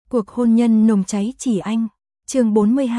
Cuộc hôn nhân nồng cháy chỉ anh. Chương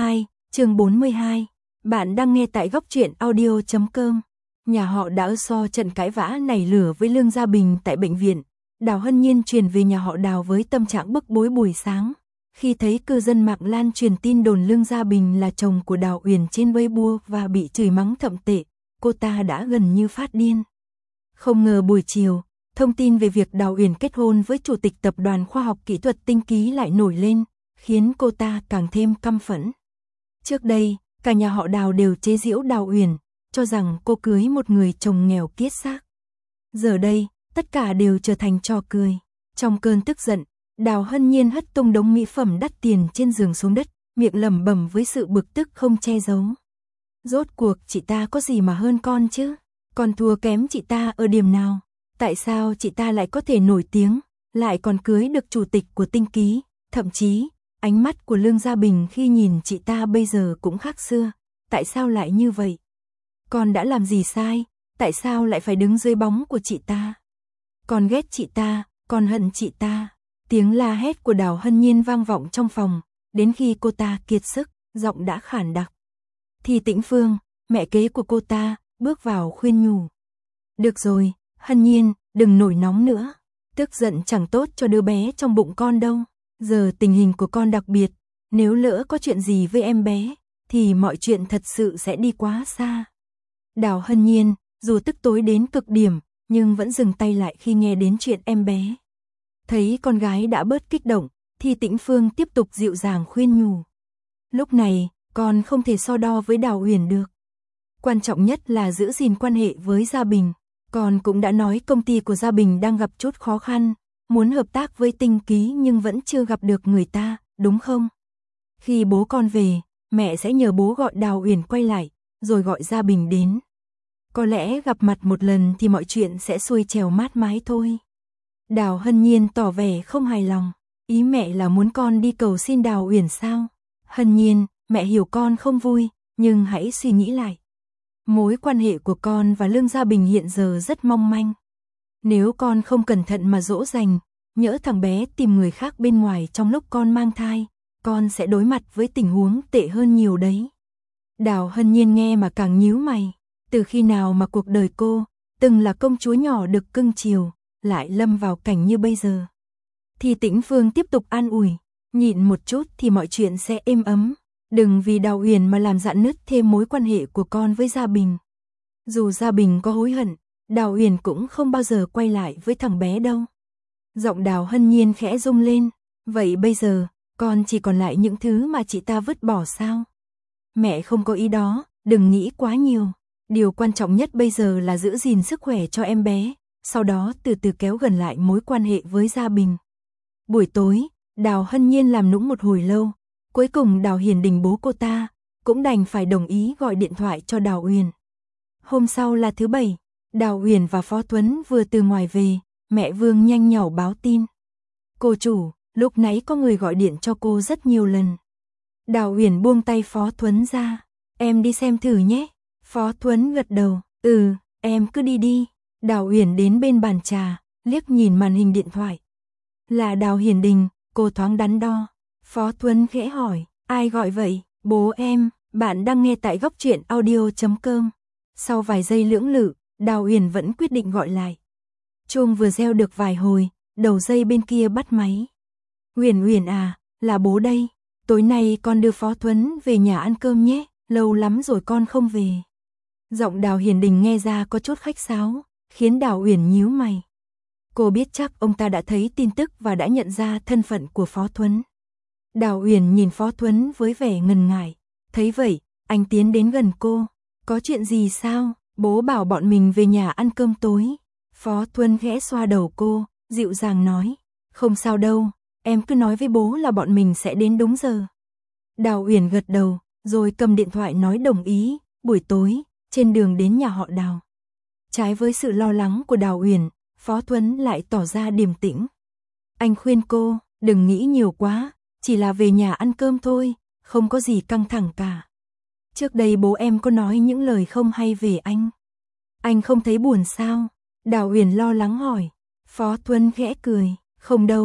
42. Bạn đang nghe tại góc truyện audio.com. Nhà họ Đào so trận cãi vã nảy lửa với Lương Gia Bình tại bệnh viện. Đào Hân Nhiên truyền về nhà họ Đào với tâm trạng bức bối buổi sáng. Khi thấy cư dân mạng lan truyền tin đồn Lương Gia Bình là chồng của Đào Uyển trên Weibo và bị chửi mắng thậm tệ, cô ta đã gần như phát điên. Không ngờ buổi chiều, thông tin về việc Đào Uyển kết hôn với chủ tịch tập đoàn khoa học kỹ thuật Tinh Ký lại nổi lên, khiến cô ta càng thêm căm phẫn. Trước đây, cả nhà họ Đào đều chế giễu Đào Uyển, cho rằng cô cưới một người chồng nghèo kiết xác. Giờ đây, tất cả đều trở thành trò cười. Trong cơn tức giận, Đào Hân Nhiên hất tung đống mỹ phẩm đắt tiền trên giường xuống đất, miệng lẩm bẩm với sự bực tức không che giấu. Rốt cuộc chị ta có gì mà hơn con chứ? Con thua kém chị ta ở điểm nào? Tại sao chị ta lại có thể nổi tiếng, lại còn cưới được chủ tịch của Tinh Ký? Thậm chí, ánh mắt của Lương Gia Bình khi nhìn chị ta bây giờ cũng khác xưa. Tại sao lại như vậy? Con đã làm gì sai? Tại sao lại phải đứng dưới bóng của chị ta? Con ghét chị ta, con hận chị ta. Tiếng la hét của Đào Hân Nhiên vang vọng trong phòng, đến khi cô ta kiệt sức, giọng đã khản đặc. Thì Tĩnh Phương, mẹ kế của cô ta, bước vào khuyên nhủ. Được rồi, Hân Nhiên, đừng nổi nóng nữa. Tức giận chẳng tốt cho đứa bé trong bụng con đâu. Giờ tình hình của con đặc biệt, nếu lỡ có chuyện gì với em bé, thì mọi chuyện thật sự sẽ đi quá xa. Đào Hân Nhiên, dù tức tối đến cực điểm, nhưng vẫn dừng tay lại khi nghe đến chuyện em bé. Thấy con gái đã bớt kích động, thì Tĩnh Phương tiếp tục dịu dàng khuyên nhủ. Lúc này, con không thể so đo với Đào Uyển được. Quan trọng nhất là giữ gìn quan hệ với Gia Bình. Con cũng đã nói công ty của Gia Bình đang gặp chút khó khăn, muốn hợp tác với Tinh Ký nhưng vẫn chưa gặp được người ta, đúng không? Khi bố con về, mẹ sẽ nhờ bố gọi Đào Uyển quay lại, rồi gọi Gia Bình đến. Có lẽ gặp mặt một lần thì mọi chuyện sẽ xuôi trèo mát mái thôi. Đào Hân Nhiên tỏ vẻ không hài lòng. Ý mẹ là muốn con đi cầu xin Đào Uyển sao? Hân Nhiên, mẹ hiểu con không vui, nhưng hãy suy nghĩ lại. Mối quan hệ của con và Lương Gia Bình hiện giờ rất mong manh. Nếu con không cẩn thận mà dỗ dành, nhỡ thằng bé tìm người khác bên ngoài trong lúc con mang thai, con sẽ đối mặt với tình huống tệ hơn nhiều đấy. Đào Hân Nhiên nghe mà càng nhíu mày. Từ khi nào mà cuộc đời cô, từng là công chúa nhỏ được cưng chiều, lại lâm vào cảnh như bây giờ? Thì Tĩnh Phương tiếp tục an ủi, nhịn một chút thì mọi chuyện sẽ êm ấm. Đừng vì Đào Uyển mà làm rạn nứt thêm mối quan hệ của con với Gia Bình. Dù Gia Bình có hối hận, Đào Uyển cũng không bao giờ quay lại với thằng bé đâu. Giọng Đào Hân Nhiên khẽ rung lên. Vậy bây giờ, con chỉ còn lại những thứ mà chị ta vứt bỏ sao? Mẹ không có ý đó, đừng nghĩ quá nhiều. Điều quan trọng nhất bây giờ là giữ gìn sức khỏe cho em bé, sau đó từ từ kéo gần lại mối quan hệ với Gia Bình. Buổi tối, Đào Hân Nhiên làm nũng một hồi lâu. Cuối cùng Đào Hiền Đình bố cô ta cũng đành phải đồng ý gọi điện thoại cho Đào Uyển. Hôm sau là thứ Bảy, Đào Uyển và Phó Tuấn vừa từ ngoài về, mẹ Vương nhanh nhảu báo tin. Cô chủ, lúc nãy có người gọi điện cho cô rất nhiều lần. Đào Uyển buông tay Phó Tuấn ra. Em đi xem thử nhé. Phó Tuấn gật đầu. Em cứ đi đi. Đào Uyển đến bên bàn trà, liếc nhìn màn hình điện thoại. Là Đào Hiền Đình, cô thoáng đắn đo. Phó Tuấn khẽ hỏi, ai gọi vậy? Bố em, bạn đang nghe tại góc truyện audio.com. Sau vài giây lưỡng lự, Đào Uyển vẫn quyết định gọi lại. Chuông vừa reo được vài hồi, đầu dây bên kia bắt máy. Uyển à, là bố đây. Tối nay con đưa Phó Tuấn về nhà ăn cơm nhé, lâu lắm rồi con không về. Giọng Đào Hiền Đình nghe ra có chút khách sáo, khiến Đào Uyển nhíu mày. Cô biết chắc ông ta đã thấy tin tức và đã nhận ra thân phận của Phó Tuấn. Đào Uyển nhìn Phó Tuấn với vẻ ngần ngại. Thấy vậy, anh tiến đến gần cô. Có chuyện gì sao? Bố bảo bọn mình về nhà ăn cơm tối. Phó Tuấn khẽ xoa đầu cô, dịu dàng nói. Không sao đâu, em cứ nói với bố là bọn mình sẽ đến đúng giờ. Đào Uyển gật đầu, rồi cầm điện thoại nói đồng ý. Buổi tối, trên đường đến nhà họ Đào. Trái với sự lo lắng của Đào Uyển, Phó Tuấn lại tỏ ra điềm tĩnh. Anh khuyên cô, đừng nghĩ nhiều quá, chỉ là về nhà ăn cơm thôi, không có gì căng thẳng cả. Trước đây bố em có nói những lời không hay về anh. Anh không thấy buồn sao? Đào Uyển lo lắng hỏi. Phó Tuấn khẽ cười, không đâu,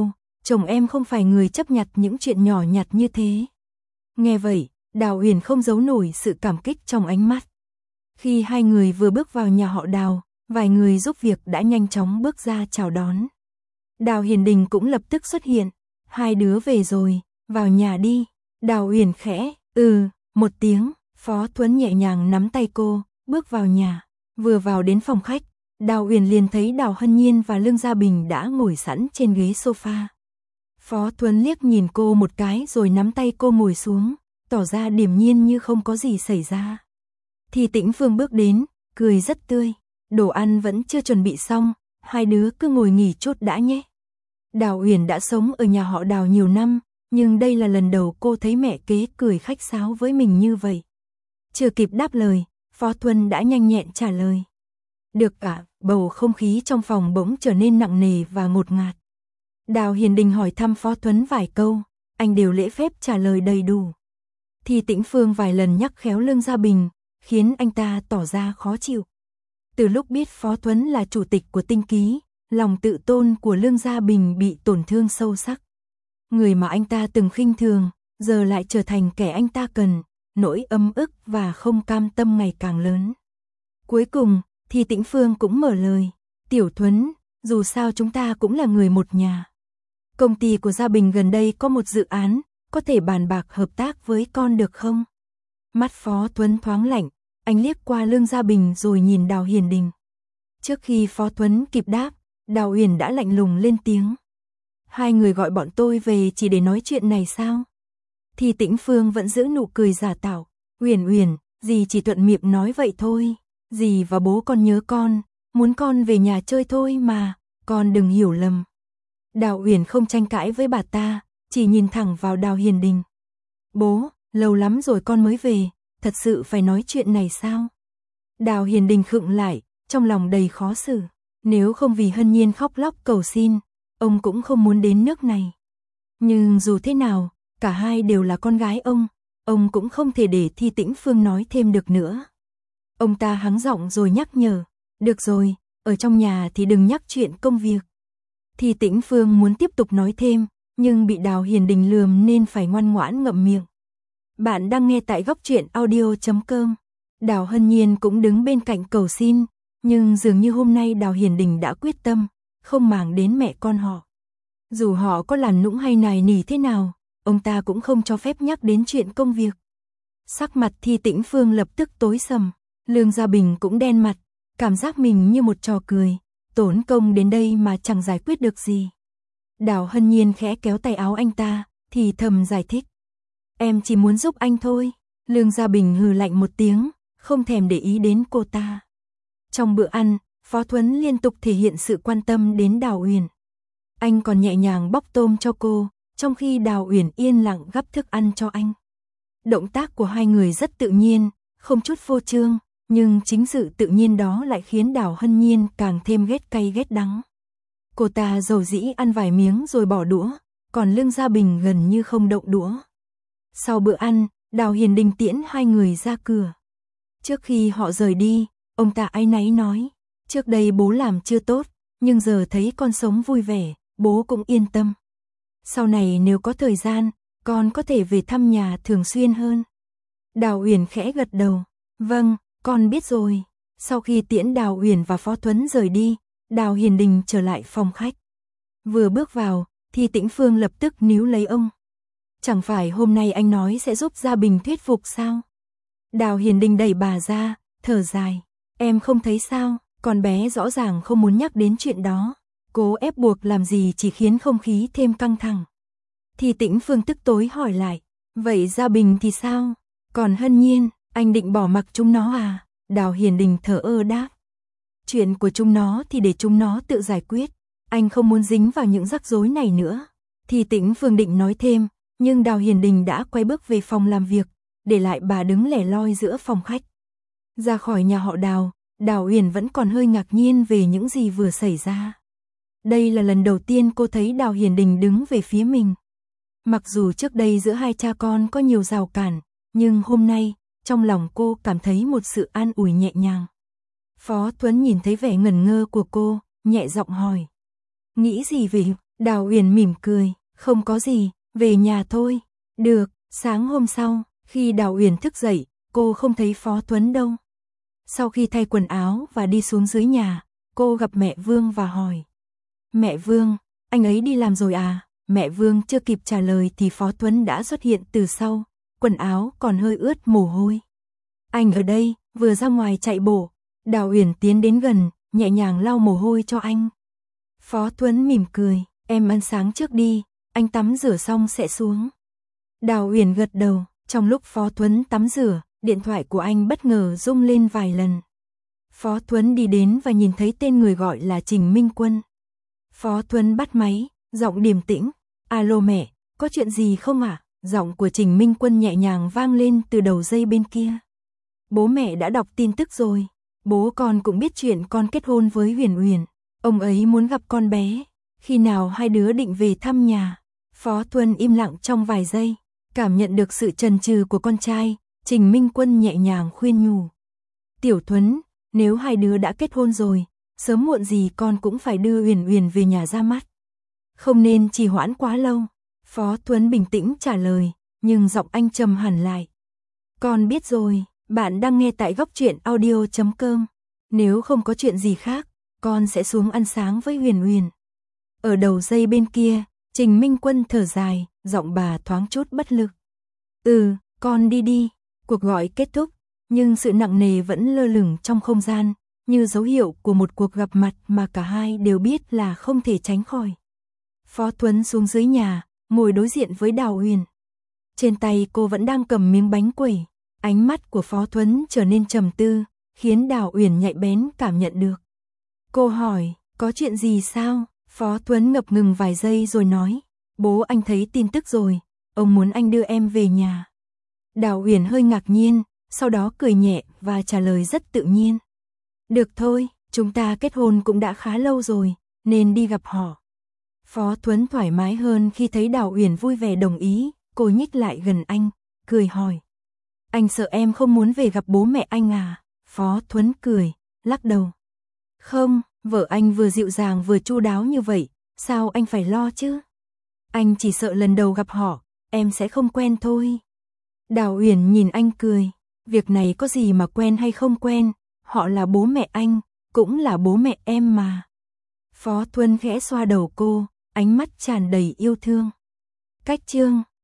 chồng em không phải người chấp nhặt những chuyện nhỏ nhặt như thế. Nghe vậy, Đào Uyển không giấu nổi sự cảm kích trong ánh mắt. Khi hai người vừa bước vào nhà họ Đào, vài người giúp việc đã nhanh chóng bước ra chào đón. Đào Hiền Đình cũng lập tức xuất hiện. Hai đứa về rồi, vào nhà đi. Đào Uyển khẽ, một tiếng, Phó Thuấn nhẹ nhàng nắm tay cô, bước vào nhà. Vừa vào đến phòng khách, Đào Uyển liền thấy Đào Hân Nhiên và Lương Gia Bình đã ngồi sẵn trên ghế sofa. Phó Thuấn liếc nhìn cô một cái rồi nắm tay cô ngồi xuống, tỏ ra điềm nhiên như không có gì xảy ra. Thì Tĩnh Phương bước đến, cười rất tươi. Đồ ăn vẫn chưa chuẩn bị xong, hai đứa cứ ngồi nghỉ chút đã nhé. Đào Uyển đã sống ở nhà họ Đào nhiều năm, nhưng đây là lần đầu cô thấy mẹ kế cười khách sáo với mình như vậy. Chưa kịp đáp lời, Phó Thuấn đã nhanh nhẹn trả lời. Được ạ, bầu không khí trong phòng bỗng trở nên nặng nề và ngột ngạt. Đào Hiền Đình hỏi thăm Phó Thuấn vài câu, anh đều lễ phép trả lời đầy đủ. Thì Tĩnh Phương vài lần nhắc khéo Lương Gia Bình, khiến anh ta tỏ ra khó chịu. Từ lúc biết Phó Thuấn là chủ tịch của Tinh Ký, lòng tự tôn của Lương Gia Bình bị tổn thương sâu sắc. Người mà anh ta từng khinh thường, giờ lại trở thành kẻ anh ta cần, nỗi ấm ức và không cam tâm ngày càng lớn. Cuối cùng, thì Tĩnh Phương cũng mở lời. Tiểu Thuấn, dù sao chúng ta cũng là người một nhà. Công ty của Gia Bình gần đây có một dự án, có thể bàn bạc hợp tác với con được không? Mắt Phó Thuấn thoáng lạnh, anh liếc qua Lương Gia Bình rồi nhìn Đào Hiền Đình. Trước khi Phó Thuấn kịp đáp, Đào Uyển đã lạnh lùng lên tiếng. Hai người gọi bọn tôi về chỉ để nói chuyện này sao? Thì Tĩnh Phương vẫn giữ nụ cười giả tạo. Uyển Uyển, dì chỉ thuận miệng nói vậy thôi. Dì và bố con nhớ con, muốn con về nhà chơi thôi mà, con đừng hiểu lầm. Đào Uyển không tranh cãi với bà ta, chỉ nhìn thẳng vào Đào Hiền Đình. Bố, lâu lắm rồi con mới về, thật sự phải nói chuyện này sao? Đào Hiền Đình khựng lại, trong lòng đầy khó xử. Nếu không vì Hân Nhiên khóc lóc cầu xin, ông cũng không muốn đến nước này. Nhưng dù thế nào, cả hai đều là con gái ông cũng không thể để Thi Tĩnh Phương nói thêm được nữa. Ông ta hắng giọng rồi nhắc nhở, được rồi, ở trong nhà thì đừng nhắc chuyện công việc. Thi Tĩnh Phương muốn tiếp tục nói thêm, nhưng bị Đào Hiền Đình lườm nên phải ngoan ngoãn ngậm miệng. Bạn đang nghe tại góc truyện audio.com. Đào Hân Nhiên cũng đứng bên cạnh cầu xin, nhưng dường như hôm nay Đào Hiền Đình đã quyết tâm, không màng đến mẹ con họ. Dù họ có làm nũng hay nài nỉ thế nào, ông ta cũng không cho phép nhắc đến chuyện công việc. Sắc mặt Thi Tĩnh Phương lập tức tối sầm, Lương Gia Bình cũng đen mặt, cảm giác mình như một trò cười, tốn công đến đây mà chẳng giải quyết được gì. Đào Hân Nhiên khẽ kéo tay áo anh ta, thì thầm giải thích. Em chỉ muốn giúp anh thôi. Lương Gia Bình hừ lạnh một tiếng, không thèm để ý đến cô ta. Trong bữa ăn, Phó Thuấn liên tục thể hiện sự quan tâm đến Đào Uyển. Anh còn nhẹ nhàng bóc tôm cho cô, trong khi Đào Uyển yên lặng gắp thức ăn cho anh. Động tác của hai người rất tự nhiên, không chút phô trương, nhưng chính sự tự nhiên đó lại khiến Đào Hân Nhiên càng thêm ghét cay ghét đắng. Cô ta dầu dĩ ăn vài miếng rồi bỏ đũa, còn Lương Gia Bình gần như không động đũa. Sau bữa ăn, Đào Hiền Đình tiễn hai người ra cửa. Trước khi họ rời đi, ông ta áy náy nói, trước đây bố làm chưa tốt, nhưng giờ thấy con sống vui vẻ, bố cũng yên tâm. Sau này nếu có thời gian, con có thể về thăm nhà thường xuyên hơn. Đào Uyển khẽ gật đầu, vâng, con biết rồi. Sau khi tiễn Đào Uyển và Phó Thuấn rời đi, Đào Hiền Đình trở lại phòng khách. Vừa bước vào, thì Tĩnh Phương lập tức níu lấy ông. Chẳng phải hôm nay anh nói sẽ giúp Gia Bình thuyết phục sao? Đào Hiền Đình đẩy bà ra, thở dài. Em không thấy sao, con bé rõ ràng không muốn nhắc đến chuyện đó. Cố ép buộc làm gì chỉ khiến không khí thêm căng thẳng. Thì Tĩnh Phương tức tối hỏi lại. Vậy Gia Bình thì sao? Còn Hân Nhiên, anh định bỏ mặc chúng nó à? Đào Hiền Đình thở ơ đáp. Chuyện của chúng nó thì để chúng nó tự giải quyết. Anh không muốn dính vào những rắc rối này nữa. Thì Tĩnh Phương định nói thêm, nhưng Đào Hiền Đình đã quay bước về phòng làm việc, để lại bà đứng lẻ loi giữa phòng khách. Ra khỏi nhà họ Đào, Đào Uyển vẫn còn hơi ngạc nhiên về những gì vừa xảy ra. Đây là lần đầu tiên cô thấy Đào Hiền Đình đứng về phía mình. Mặc dù trước đây giữa hai cha con có nhiều rào cản, nhưng hôm nay, trong lòng cô cảm thấy một sự an ủi nhẹ nhàng. Phó Thuấn nhìn thấy vẻ ngẩn ngơ của cô, nhẹ giọng hỏi. Nghĩ gì về? Đào Uyển mỉm cười. Không có gì, về nhà thôi. Được, sáng hôm sau, khi Đào Uyển thức dậy, cô không thấy Phó Thuấn đâu. Sau khi thay quần áo và đi xuống dưới nhà, cô gặp mẹ Vương và hỏi. Mẹ Vương, anh ấy đi làm rồi à? Mẹ Vương chưa kịp trả lời thì Phó Thuấn đã xuất hiện từ sau, quần áo còn hơi ướt mồ hôi. Anh ở đây, vừa ra ngoài chạy bộ. Đào Uyển tiến đến gần, nhẹ nhàng lau mồ hôi cho anh. Phó Thuấn mỉm cười, em ăn sáng trước đi, anh tắm rửa xong sẽ xuống. Đào Uyển gật đầu, trong lúc Phó Thuấn tắm rửa, điện thoại của anh bất ngờ rung lên vài lần. Phó Thuấn đi đến và nhìn thấy tên người gọi là Trình Minh Quân. Phó Thuấn bắt máy, giọng điềm tĩnh. Alo mẹ, có chuyện gì không ạ? Giọng của Trình Minh Quân nhẹ nhàng vang lên từ đầu dây bên kia. Bố mẹ đã đọc tin tức rồi. Bố con cũng biết chuyện con kết hôn với Huyền Uyển. Ông ấy muốn gặp con bé. Khi nào hai đứa định về thăm nhà? Phó Thuấn im lặng trong vài giây, cảm nhận được sự chần chừ của con trai. Trình Minh Quân nhẹ nhàng khuyên nhủ. Tiểu Thuấn, nếu hai đứa đã kết hôn rồi, sớm muộn gì con cũng phải đưa Huyền Uyển về nhà ra mắt. Không nên trì hoãn quá lâu. Phó Thuấn bình tĩnh trả lời, nhưng giọng anh trầm hẳn lại. Con biết rồi, bạn đang nghe tại góc truyện audio.com. Nếu không có chuyện gì khác, con sẽ xuống ăn sáng với Huyền Uyển. Ở đầu dây bên kia, Trình Minh Quân thở dài, giọng bà thoáng chút bất lực. Con đi đi. Cuộc gọi kết thúc, nhưng sự nặng nề vẫn lơ lửng trong không gian, như dấu hiệu của một cuộc gặp mặt mà cả hai đều biết là không thể tránh khỏi. Phó Thuấn xuống dưới nhà, ngồi đối diện với Đào Uyển. Trên tay cô vẫn đang cầm miếng bánh quẩy. Ánh mắt của Phó Thuấn trở nên trầm tư, khiến Đào Uyển nhạy bén cảm nhận được. Cô hỏi, có chuyện gì sao? Phó Thuấn ngập ngừng vài giây rồi nói, bố anh thấy tin tức rồi, ông muốn anh đưa em về nhà. Đào Uyển hơi ngạc nhiên, sau đó cười nhẹ và trả lời rất tự nhiên. Được thôi, chúng ta kết hôn cũng đã khá lâu rồi, nên đi gặp họ. Phó Thuấn thoải mái hơn khi thấy Đào Uyển vui vẻ đồng ý, cô nhích lại gần anh, cười hỏi. Anh sợ em không muốn về gặp bố mẹ anh à? Phó Thuấn cười, lắc đầu. Không, vợ anh vừa dịu dàng vừa chu đáo như vậy, sao anh phải lo chứ? Anh chỉ sợ lần đầu gặp họ, em sẽ không quen thôi. Đào Uyển nhìn anh cười, việc này có gì mà quen hay không quen, họ là bố mẹ anh, cũng là bố mẹ em mà. Phó Thuấn khẽ xoa đầu cô, ánh mắt tràn đầy yêu thương. Cách chương